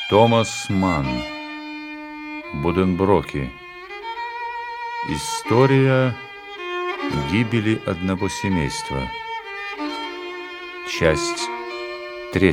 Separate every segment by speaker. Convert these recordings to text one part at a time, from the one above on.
Speaker 1: Томас Манн. Буденброки. История гибели одного семейства. Часть 3.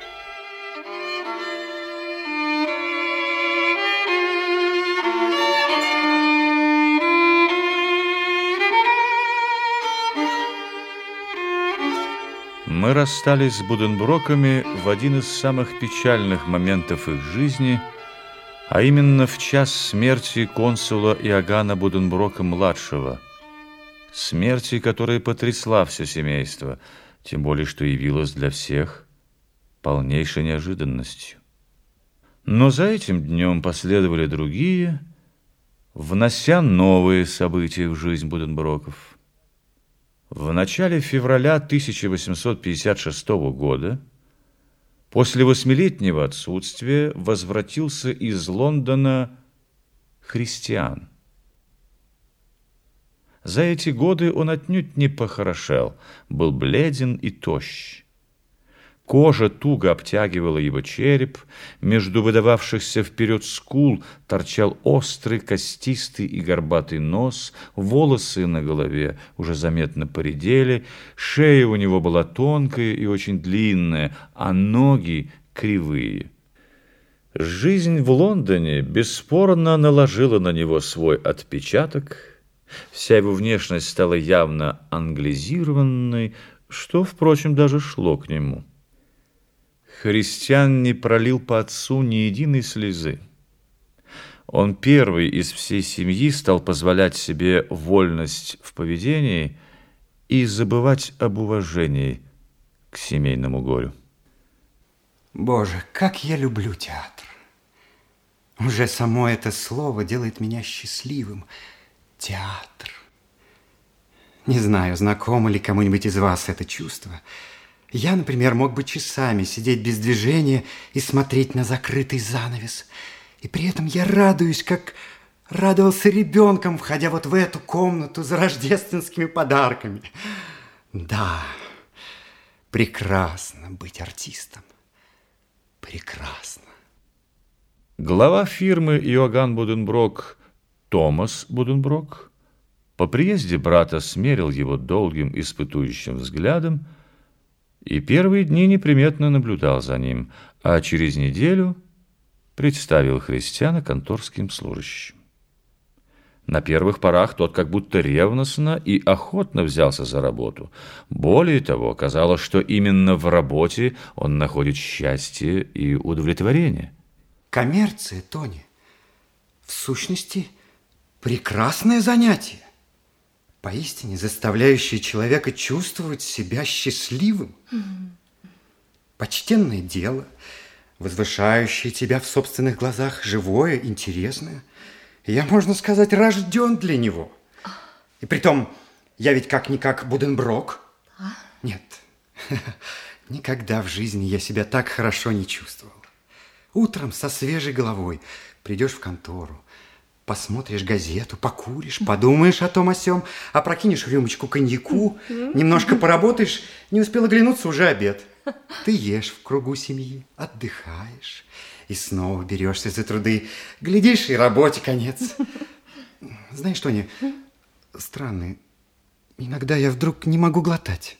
Speaker 1: Мы расстались с Буденброками в один из самых печальных моментов их жизни, а именно в час смерти консула Иоганна Буденброка-младшего, смерти, которая потрясла все семейство, тем более что явилась для всех полнейшей неожиданностью. Но за этим днем последовали другие, внося новые события в жизнь Буденброков. В начале февраля 1856 года, после 8-летнего отсутствия, возвратился из Лондона Христиан. За эти годы он отнюдь не похорошел, был бледен и тощ. Кожа туго обтягивала его череп, между выдававшихся вперед скул торчал острый, костистый и горбатый нос, волосы на голове уже заметно поредели, шея у него была тонкая и очень длинная, а ноги кривые. Жизнь в Лондоне бесспорно наложила на него свой отпечаток, вся его внешность стала явно англизированной, что, впрочем, даже шло к нему. Христиан не пролил по отцу ни единой слезы. Он первый из всей семьи стал позволять себе вольность в поведении и забывать об уважении к семейному горю.
Speaker 2: Боже, как я люблю театр! Уже само это слово делает меня счастливым. Театр. Не знаю, знакомо ли кому-нибудь из вас это чувство. Я, например, мог бы часами сидеть без движения и смотреть на закрытый занавес. И при этом я радуюсь, как радовался ребенком, входя вот в эту комнату за рождественскими подарками. Да, прекрасно быть артистом. Прекрасно.
Speaker 1: Глава фирмы Иоганн Буденброк, Томас Буденброк, по приезде брата смерил его долгим испытующим взглядом и первые дни неприметно наблюдал за ним, а через неделю представил Христиана конторским служащим. На первых порах тот как будто ревностно и охотно взялся за работу. Более того, казалось, что именно в работе он находит счастье и удовлетворение.
Speaker 2: Коммерция, Тони, в сущности, прекрасное занятие, поистине заставляющее человека чувствовать себя счастливым. Почтенное дело, возвышающее тебя в собственных глазах, живое, интересное. Я, можно сказать, рожден для него. И притом, я ведь как-никак Буденброк. Нет, никогда в жизни я себя так хорошо не чувствовал. Утром со свежей головой придешь в контору, посмотришь газету, покуришь, подумаешь о том о сём, опрокинешь рюмочку коньяку, немножко поработаешь, не успел оглянуться, уже обед. Ты ешь в кругу семьи, отдыхаешь и снова берешься за труды. Глядишь, и работе конец. Знаешь, Тоня, странно, иногда я вдруг не могу глотать.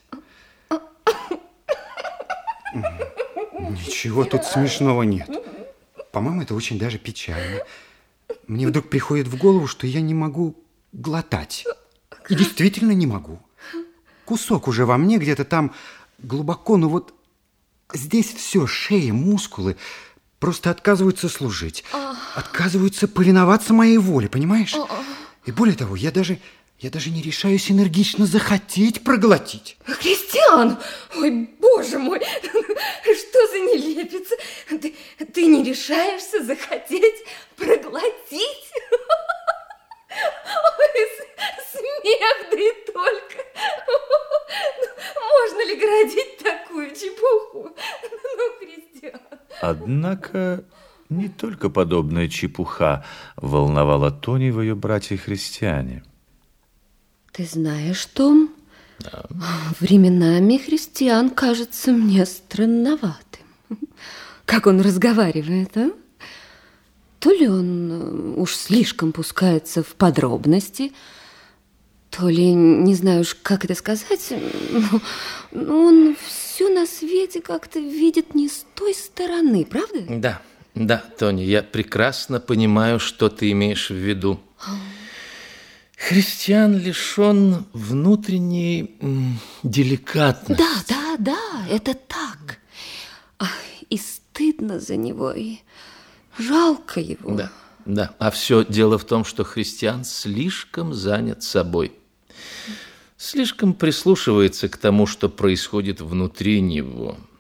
Speaker 2: Ничего тут смешного нет. По-моему, это очень даже печально. Мне вдруг приходит в голову, что я не могу глотать. И действительно не могу. Кусок уже во мне где-то там глубоко, но вот здесь все, шея, мускулы просто отказываются служить. Отказываются повиноваться моей воле, понимаешь? И более того, я даже не решаюсь энергично захотеть проглотить.
Speaker 3: Христиан! Ой, боже мой! Что за нелепица? Ты не решаешься захотеть проглотить? Ой, смех, да и только! Можно ли городить такую чепуху? Ну, Христиан!
Speaker 1: Однако не только подобная чепуха волновала Тони в ее братья-христиане.
Speaker 3: Ты знаешь, Том, временами Христиан кажется мне странноватым. как он разговаривает, а? То ли он уж слишком пускается в подробности, то ли, не знаю уж, как это сказать, но он все на свете как-то видит не с той стороны, правда?
Speaker 4: Да, Тони, я прекрасно понимаю, что ты имеешь в виду. Христиан лишен внутренней деликатности.
Speaker 3: Да, это так. И стыдно за него, и жалко его.
Speaker 4: Да. А все дело в том, что Христиан слишком занят собой. Слишком прислушивается к тому, что происходит внутри него.